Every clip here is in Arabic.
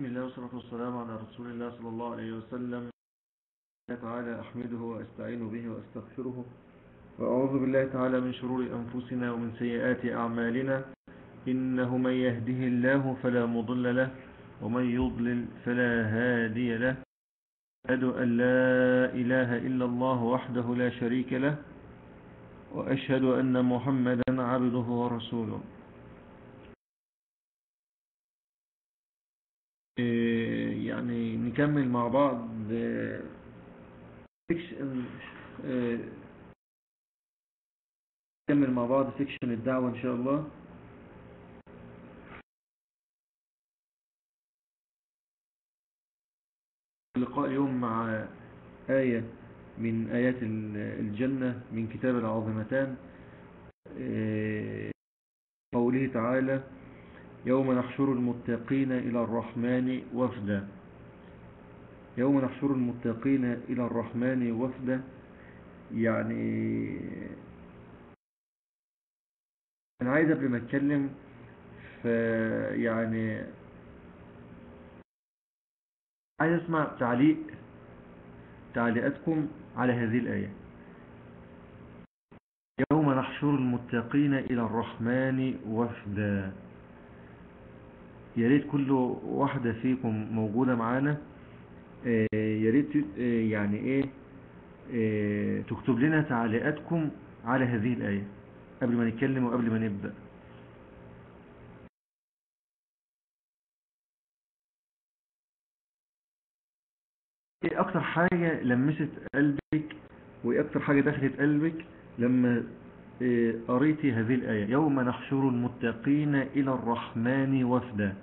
بسم الله والصلاة والسلام على رسول الله صلى الله عليه وسلم. تعالى أحمده وأستعين به وأستغفره وأعوذ بالله تعالى من شرور أنفسنا ومن سيئات أعمالنا، إنه من يهده الله فلا مضل له ومن يضلل فلا هادي له. أشهد أن لا إله إلا الله وحده لا شريك له، وأشهد أن محمدا عبده ورسوله. يعني نكمل مع بعض سيكشن نكمل مع بعض سيكشن الدعوة إن شاء الله. اللقاء اليوم مع آية من آيات الجنة من كتاب العظيمتان، قوله تعالى: يوم نحشر المتقين إلى الرحمن وفدا. يوم نحشر المتقين إلى الرحمن وفدا، يعني أنا عايز قبل ما أتكلم يعني عايز أسمع تعليقاتكم على هذه الآية. يوم نحشر المتقين إلى الرحمن وفدا، يا ريت كل واحدة فيكم موجودة معانا، يا ريت يعني ايه تكتب لنا تعليقاتكم على هذه الآية قبل ما نتكلم وقبل ما نبدأ. ايه اكتر حاجة لمست قلبك وايه اكتر حاجة دخلت قلبك لما قريتي هذه الآية: يوم نحشر المتقين إلى الرحمن وفدا؟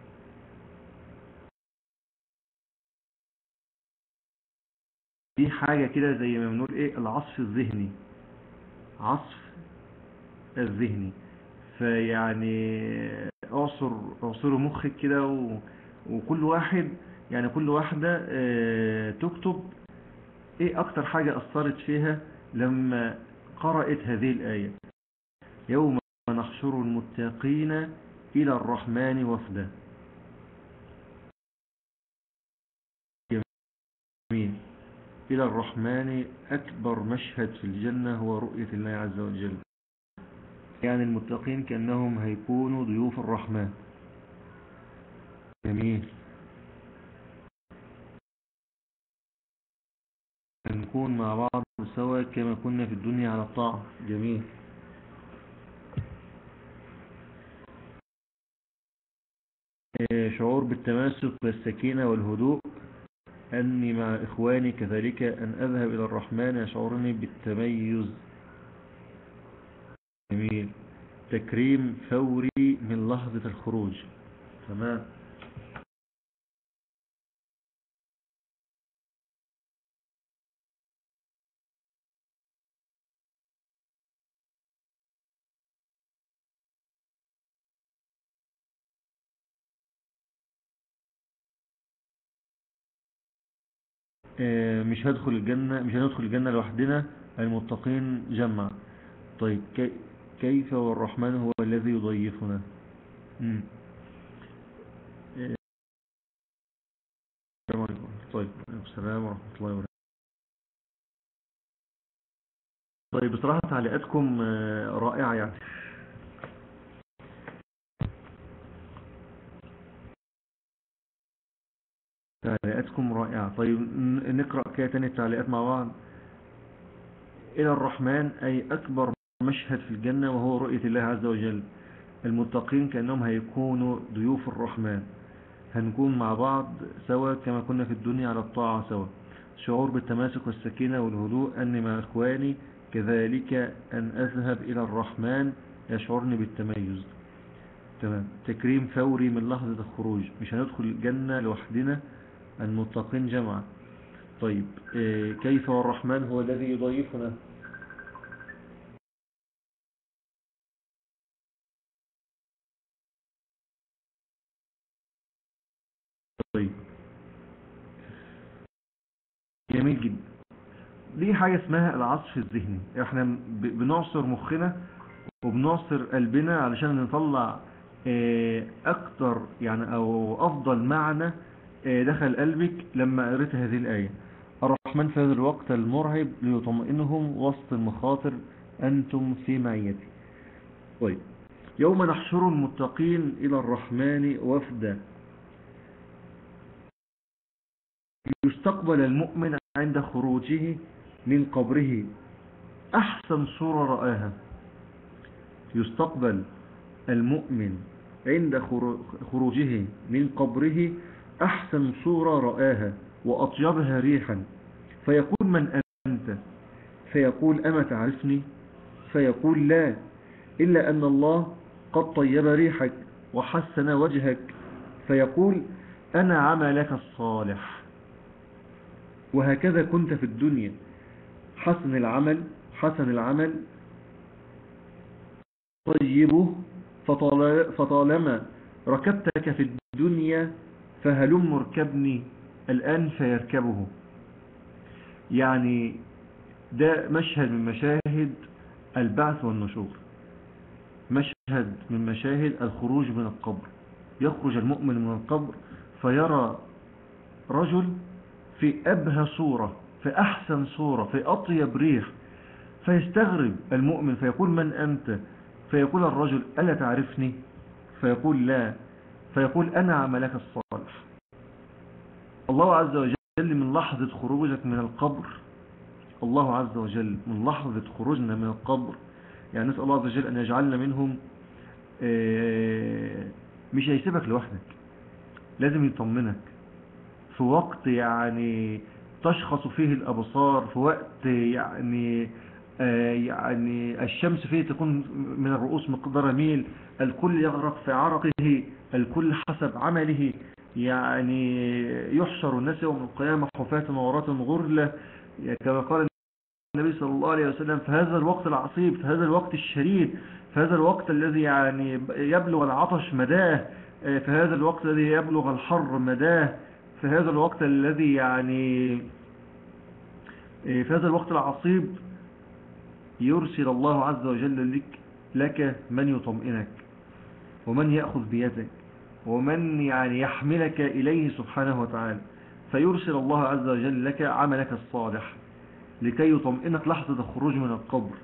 دي حاجة كده زي ما بنقول ايه، العصف الذهني، عصف الذهني. فيعني اعصروا مخك كده وكل واحد، يعني كل واحدة تكتب ايه اكتر حاجة اثرت فيها لما قرأت هذه الآية: يوم نحشر المتقين الى الرحمن وفدا. جميل. الى الرحمن، اكبر مشهد في الجنة هو رؤية الله عز وجل، يعني المتقين كأنهم هيكونوا ضيوف الرحمن. جميل. نكون مع بعض سوا كما كنا في الدنيا على الطاعة. جميل. شعور بالتماسك والسكينة والهدوء، أني مع إخواني كذلك أن أذهب إلى الرحمن يشعرني بالتميز. جميل. تكريم فوري من لحظة الخروج. تمام. مش هندخل الجنة لوحدنا، المتقين جمع. طيب كيف والرحمن هو الذي يضيفنا؟ مم. آه، السلام عليكم. طيب، السلام ورحمة الله وبركاته. طيب، بصراحة تعليقاتكم رائعة يعني. تعليقاتكم رائعة. طيب نقرأ كده تاني التعليقات مع بعض. إلى الرحمن أي أكبر مشهد في الجنة وهو رؤية الله عز وجل. المتقين كأنهم هيكونوا ضيوف الرحمن، هنكون مع بعض سوا كما كنا في الدنيا على الطاعة سوا. شعور بالتماسك والسكينة والهدوء، أني مع إخواني كذلك أن أذهب إلى الرحمن يشعرني بالتميز. تمام. تكريم فوري من لحظة الخروج، مش هندخل الجنة لوحدنا، المتقين جمعا. طيب كيف والرحمن هو الذي يضيفنا؟ طيب، جميل جدا. دي حاجة اسمها العصف الذهني. احنا بنعصر مخنا وبنعصر قلبنا علشان نطلع أكتر يعني أو أفضل معنى دخل قلبك لما قريت هذه الآية؟ الرحمن في هذا الوقت المرعب ليطمئنهم وسط المخاطر أنتم في معيتي. طيب، يوم نحشر المتقين إلى الرحمن وفدا. يستقبل المؤمن عند خروجه من قبره أحسن صورة رآها. يستقبل المؤمن عند خروجه من قبره أحسن صورة رآها وأطيبها ريحا، فيقول من أنت؟ فيقول أما تعرفني؟ فيقول لا، إلا أن الله قد طيب ريحك وحسن وجهك. فيقول أنا عملك الصالح، وهكذا كنت في الدنيا، حسن العمل طيبه، فطالما ركبتك في الدنيا فهلم اركبني الآن فيركبه. يعني ده مشهد من مشاهد البعث والنشور، مشهد من مشاهد الخروج من القبر. يخرج المؤمن من القبر فيرى رجل في أبهى صورة، في أحسن صورة، في أطيب ريح، فيستغرب المؤمن فيقول من أنت؟ فيقول الرجل ألا تعرفني؟ فيقول لا، فيقول أنا عملك الصالح. الله عز وجل من لحظة خروجك من القبر، الله عز وجل من لحظة خروجنا من القبر، يعني نسأل الله عز وجل أن يجعلنا منهم، مش هيسيبك لوحدك، لازم يطمنك في وقت يعني تشخص فيه الأبصار، في وقت يعني الشمس فيه تكون من الرؤوس مقدار ميل، الكل يغرق في عرقه، الكل حسب عمله. يعني يحشر الناس يوم القيامة حفاة عراة غرلة، كما قال النبي صلى الله عليه وسلم، في هذا الوقت العصيب، في هذا الوقت الشديد، في هذا الوقت الذي يعني يبلغ العطش مداه، في هذا الوقت الذي يبلغ الحر مداه، في هذا الوقت الذي يعني في هذا الوقت العصيب يرسل الله عز وجل لك من يطمئنك، ومن يأخذ بيدك، ومن يعني يحملك إليه سبحانه وتعالى. فيرسل الله عز وجل لك عملك الصالح لكي يطمئنك لحظة الخروج من القبر.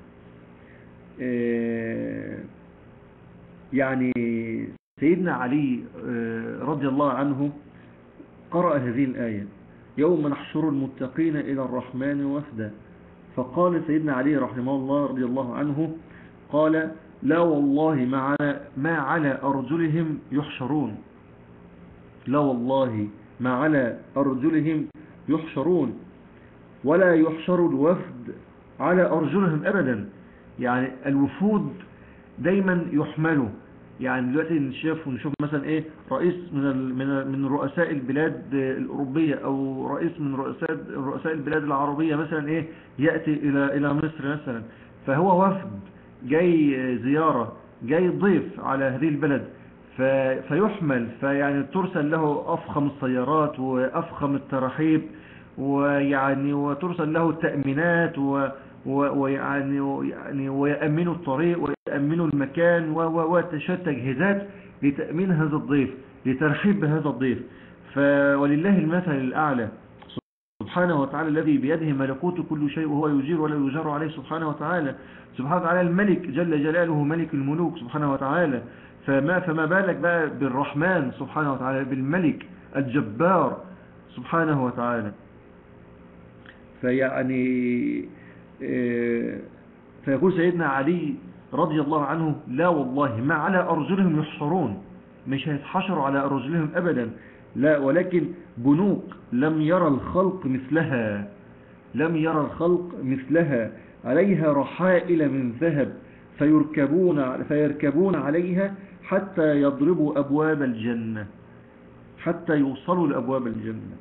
يعني سيدنا علي رضي الله عنه قرأ هذه الآية: يوم نحشر المتقين إلى الرحمن وفدا. فقال سيدنا علي رحمه الله رضي الله عنه، قال: لا والله ما على أرجلهم يحشرون، لا والله ما على أرجلهم يحشرون، ولا يحشر الوفد على أرجلهم أبدا. يعني الوفود دايما يحملوا، يعني دلوقتي نشوف مثلا ايه رئيس من رؤساء البلاد الأوروبية، او رئيس من رؤساء البلاد العربية مثلا ايه يأتي الى مصر مثلا، فهو وفد جاي زيارة، جاي ضيف على هذه البلد، فيحمل، فيعني ترسل له أفخم السيارات وأفخم الترحيب، ويعني وترسل له التأمينات ويعني ويأمنوا الطريق ويأمنوا المكان وتشتى تجهيزات لتأمين هذا الضيف، لترحيب بهذا الضيف. ولله المثل الأعلى سبحانه وتعالى، الذي بيده ملكوت كل شيء وهو يجير ولا يجار عليه سبحانه وتعالى. سبحانه وتعالى الملك جل جلاله، ملك الملوك سبحانه وتعالى، فما بالك بقى بالرحمن سبحانه وتعالى، بالملك الجبار سبحانه وتعالى. فيعني فيقول سيدنا علي رضي الله عنه: لا والله ما على أرجلهم يحشرون، مش هيتحشروا على أرجلهم أبدا، لا، ولكن بنوك لم يرى الخلق مثلها، لم يرى الخلق مثلها، عليها رحائل من ذهب، فيركبون عليها حتى يضربوا أبواب الجنة، حتى يوصلوا لأبواب الجنة.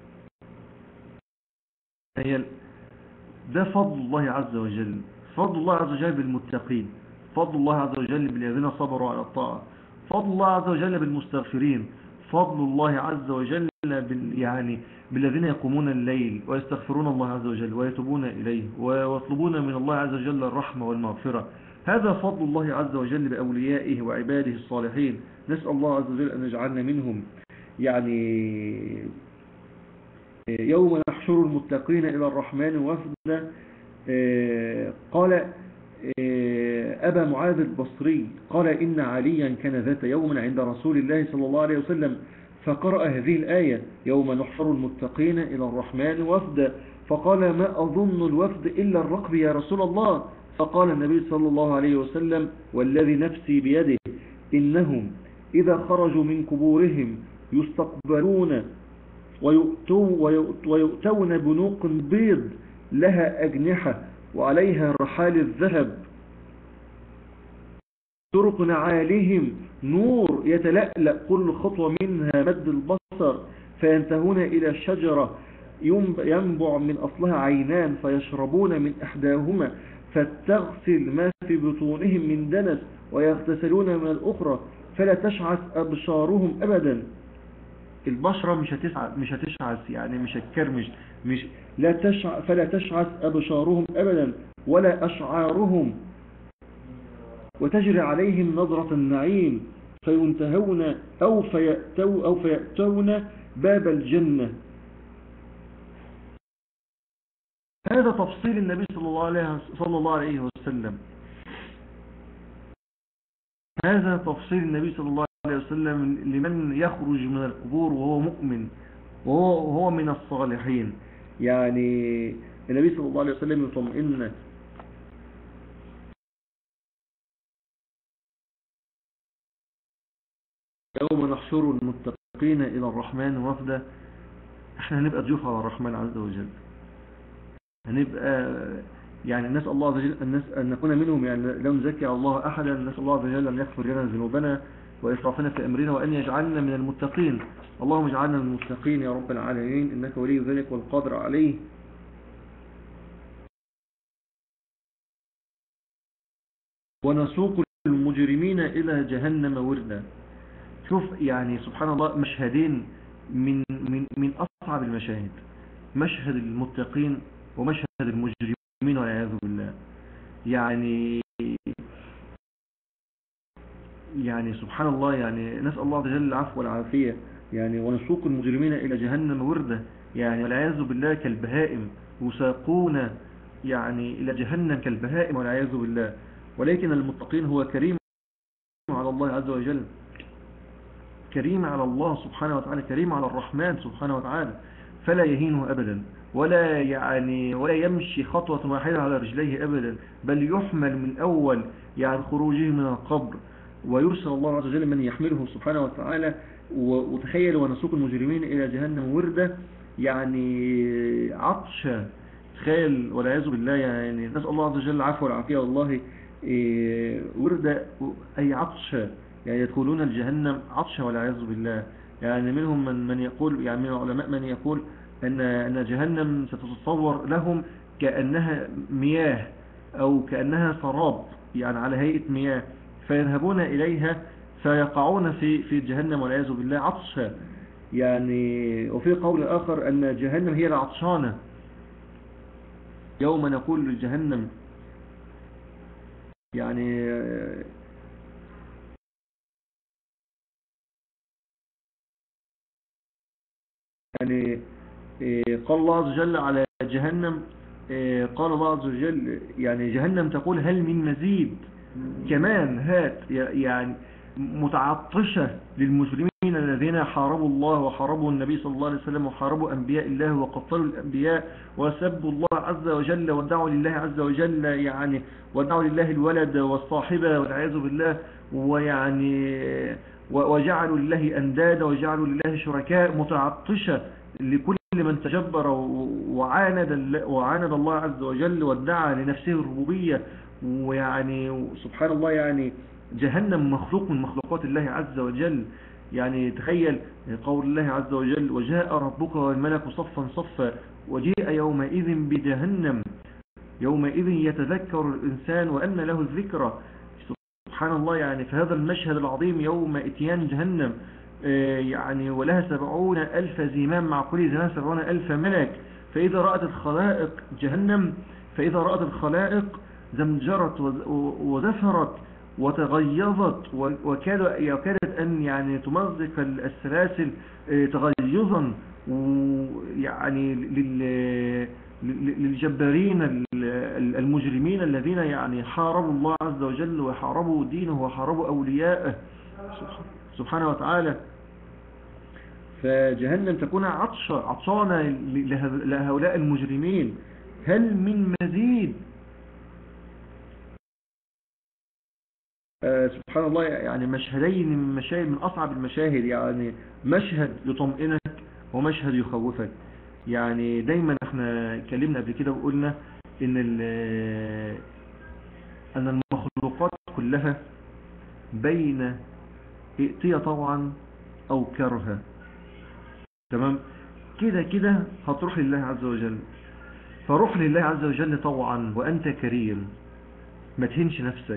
ده فضل الله عز وجل، فضل الله عز وجل بالمتقين، فضل الله عز وجل بالذين صبروا على الطاعة، فضل الله عز وجل بالمستغفرين، فضل الله عز وجل يعني بالذين يقومون الليل ويستغفرون الله عز وجل ويتوبون إليه ويطلبون من الله عز وجل الرحمة والمغفرة. هذا فضل الله عز وجل بأوليائه وعباده الصالحين. نسأل الله عز وجل أن يجعلنا منهم. يعني يوم نحشر المتقين إلى الرحمن وفدا. قال أبا معاذ البصري قال إن عليا كان ذات يوم عند رسول الله صلى الله عليه وسلم فقرأ هذه الآية يوم نحشر المتقين إلى الرحمن وفدا، فقال ما أظن الوفد إلا الركب يا رسول الله. فقال النبي صلى الله عليه وسلم والذي نفسي بيده إنهم إذا خرجوا من قبورهم يستقبلون ويؤتون بنوق بيض لها أجنحة وعليها رحال الذهب، طرق نعالهم نور يتلألأ كل خطوة منها مد البصر، فينتهون إلى شجرة ينبع من أصلها عينان فيشربون من إحداهما فتغسل ما في بطونهم من دنس ويغتسلون من الأخرى فلا تشعث أبشارهم أبدا. البشرة مش هتشعث يعني مش هتكرمش، مش فلا تشعث أبشارهم أبدا ولا أشعارهم، وتجري عليهم نظرة النعيم فينتهون أو فيأتون باب الجنة. هذا تفصيل النبي صلى الله عليه وسلم. هذا تفصيل النبي صلى الله عليه وسلم لمن يخرج من القبور وهو مؤمن وهو من الصالحين. يعني النبي صلى الله عليه وسلم يطمئن يوم نحشر المتقين إلى الرحمن وفدا. احنا هنبقى ضيوف على الرحمن عز وجل، هنبقى يعني نسأل الله عز وجل أن نكون منهم. يعني لا نزكي على الله أحدا، نسأل الله عز وجل أن يغفر لنا ذنوبنا وإسرافنا في أمرنا وأن يجعلنا من المتقين. اللهم اجعلنا من المتقين يا رب العالمين إنك ولي ذلك والقادر عليه. ونسوق المجرمين إلى جهنم وردا. شوف يعني سبحان الله، مشهدين من أصعب المشاهد، مشهد المتقين ومشهد المجرمين والعياذ بالله. يعني سبحان الله، يعني نسأل الله عز وجل العفو والعافية. يعني ونسوق المجرمين إلى جهنم وردا، يعني والعياذ بالله كالبهائم يساقون يعني إلى جهنم كالبهائم والعياذ بالله. ولكن المتقين هو كريم على الله عز وجل، كريم على الله سبحانه وتعالى، كريم على الرحمن سبحانه وتعالى، فلا يهينه أبدا ولا يمشي خطوة واحدة على رجليه أبدا، بل يحمل من أول يعني خروجه من القبر ويرسل الله عز وجل من يحمله سبحانه وتعالى. وتخيل ونسوق المجرمين إلى جهنم وردة، يعني عطشة، تخيل والعياذ بالله. يعني نسأل الله عز وجل العفو والعافية. والله وردة أي عطشة، يعني يدخلون الجهنم عطشة والعياذ بالله. يعني منهم من يقول، يعني من العلماء من يقول أن جهنم ستتصور لهم كأنها مياه أو كأنها سراب، يعني على هيئة مياه، فيذهبون إليها فيقعون في جهنم والعياذ بالله عطشة. يعني وفي قول آخر أن جهنم هي العطشانة. يوم نقول لجهنم يعني قال الله عز وجل على جهنم، قال الله عز وجل يعني جهنم تقول هل من مزيد، كمان هات، يعني متعطشة للمسلمين الذين حاربوا الله وحاربوا النبي صلى الله عليه وسلم وحاربوا أنبياء الله وقتلوا الأنبياء وسبوا الله عز وجل ودعوا لله عز وجل، يعني ودعوا لله الولد والصاحبة والعياذ بالله، ويعني وجعلوا لله أندادا وجعلوا لله شركاء. متعطشة لكل من تجبر وعاند الله عز وجل وادعى لنفسه الربوبية. ويعني سبحان الله، يعني جهنم مخلوق من مخلوقات الله عز وجل. يعني تخيل قول الله عز وجل وجاء ربك والملك صفا صفا وجيء يومئذ بجهنم يومئذ يتذكر الإنسان وأن له الذكرى. سبحان الله، يعني في هذا المشهد العظيم يوم اتيان جهنم، يعني ولها 70,000 زمام مع كل زمام 70,000 ملك. فإذا رأت الخلائق جهنم، فإذا رأت الخلائق زمجرت وزفرت وتغيظت وكادت أن يعني تمزق السلاسل تغيظا، ويعني للجبارين المجرمين الذين يعني حاربوا الله عز وجل وحاربوا دينه وحاربوا أولياءه سبحانه وتعالى. فجهنم تكون عطشانة لهؤلاء المجرمين. هل من مزيد؟ سبحان الله، يعني مشهدين من مشاهد من أصعب المشاهد، يعني مشهد يطمئنك ومشهد يخوفك. يعني دايما احنا اتكلمنا قبل كده وقلنا ان ان المخلوقات كلها بين ائتية طوعا او كرها. تمام، كده كده هتروح لله عز وجل. فروح لله عز وجل طوعا وانت كريم، ما تهنش نفسك،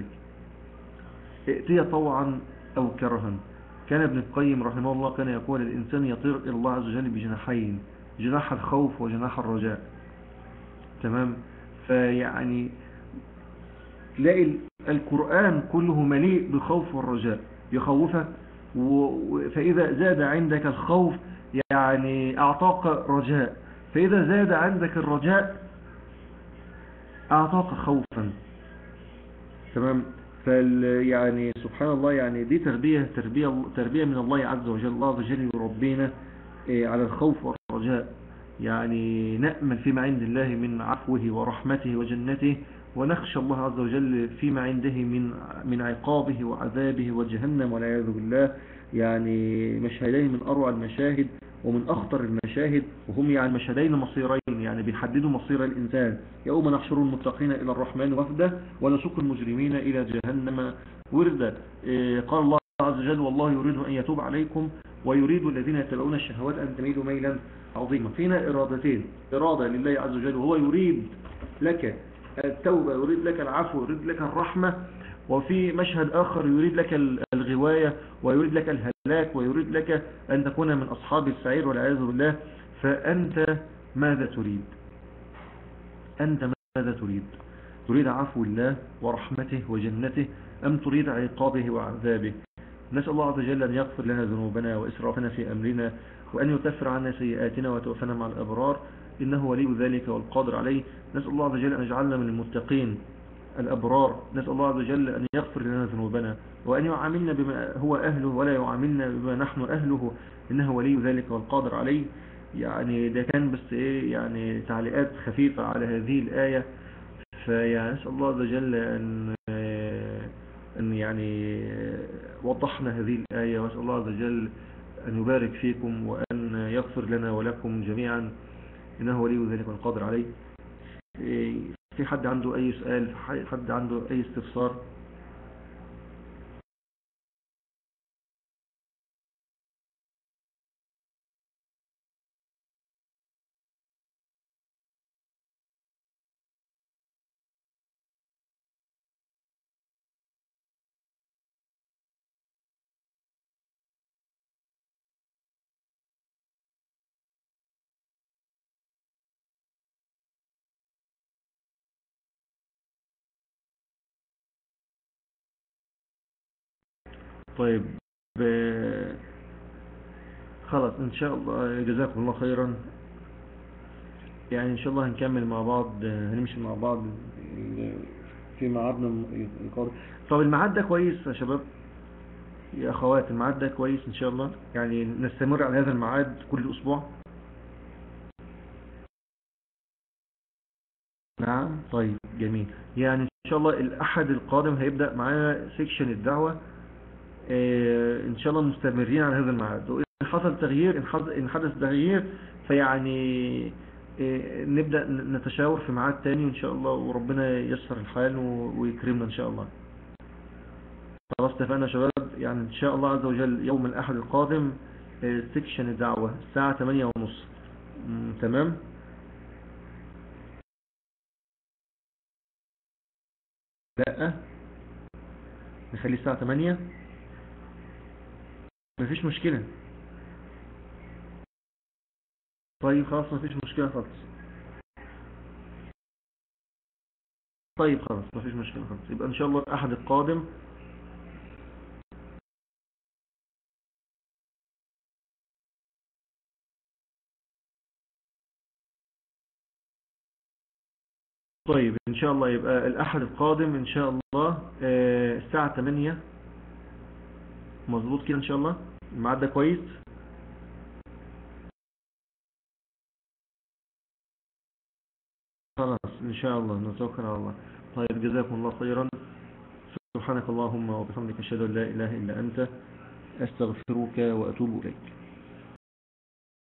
ائتية طوعا او كرها. كان ابن القيم رحمه الله كان يقول الانسان يطير الى الله عز وجل بجناحين، جناح الخوف وجناح الرجاء. تمام، فيعني تلاقي القرآن كله مليء بالخوف والرجاء، يخوفك فإذا زاد عندك الخوف يعني أعطاك رجاء، فإذا زاد عندك الرجاء أعطاك خوفا. تمام، يعني سبحان الله، يعني دي تربية من الله عز وجل. الله عز وجل يربينا على الخوف والرجاء، يعني نأمل فيما عند الله من عفوه ورحمته وجنته، ونخشى الله عز وجل فيما عنده من عقابه وعذابه وجهنم والعياذ بالله. يعني مشهدين من أروع المشاهد ومن أخطر المشاهد، وهم يعني مشهدين مصيرين، يعني بيحددوا مصير الإنسان. يوم نحشر المتقين إلى الرحمن وفدا ونسوق المجرمين إلى جهنم وردا. قال الله عز وجل والله يريد أن يتوب عليكم ويريد الذين يتبعون الشهوات أن تميلوا ميلا عظيما. فينا إرادتين، إرادة لله عز وجل وهو يريد لك التوبة، يريد لك العفو، يريد لك الرحمة. وفي مشهد آخر يريد لك الغواية ويريد لك الهلاك ويريد لك أن تكون من أصحاب السعير والعياذ بالله. فأنت ماذا تريد؟ أنت ماذا تريد؟ تريد عفو الله ورحمته وجنته أم تريد عقابه وعذابه؟ نسأل الله عز وجل أن يغفر لنا ذنوبنا وإسرافنا في أمرنا، وأن يكفر عنا سيئاتنا وتوفنا مع الأبرار، إنه ولي ذلك والقادر عليه. نسأل الله عز وجل أن يجعلنا من المتقين الأبرار. نسأل الله عز وجل أن يغفر لنا ذنوبنا وأن يعاملنا بما هو أهله ولا يعاملنا بما نحن أهله، إنه ولي ذلك والقادر عليه. يعني ده كان بس إيه، يعني تعليقات خفيفة على هذه الآية. فيعني نسأل الله عز وجل أن يعني وضحنا هذه الآية، وأسأل الله عز وجل أن يبارك فيكم وأن يغفر لنا ولكم جميعا، إنه ولي ذلك والقادر عليه. في حد عنده أي سؤال؟ حد عنده أي استفسار؟ طيب، خلاص إن شاء الله، جزاكم الله خيرا. يعني إن شاء الله هنكمل مع بعض، هنمشي مع بعض في ميعادنا القادم. طب الميعاد ده كويس يا شباب يا أخوات؟ الميعاد ده كويس إن شاء الله، يعني نستمر على هذا الميعاد كل أسبوع؟ نعم، طيب جميل. يعني إن شاء الله الأحد القادم هيبدأ معانا سيكشن الدعوة. إن شاء الله مستمرين على هذا الميعاد، وإن حصل تغيير، إن حدث تغيير فيعني نبدأ نتشاور في ميعاد تاني إن شاء الله، وربنا ييسر الحال ويكرمنا إن شاء الله. خلاص اتفقنا يا شباب. يعني إن شاء الله عز وجل يوم الأحد القادم سيكشن الدعوة الساعة 8:30. تمام. لا، نخلي الساعة 8. مفيش مشكلة. طيب خلاص، مفيش مشكلة خالص. طيب خلاص مفيش مشكلة خلاص، يبقى ان شاء الله الاحد القادم. طيب ان شاء الله يبقى الاحد القادم ان شاء الله الساعة 8. مظبوط كده ان شاء الله، الميعاد ده كويس. خلاص ان شاء الله نتوكل على الله. طيب جزاكم الله خيرا. سبحانك اللهم وبحمدك اشهد ان لا اله الا انت استغفرك واتوب اليك.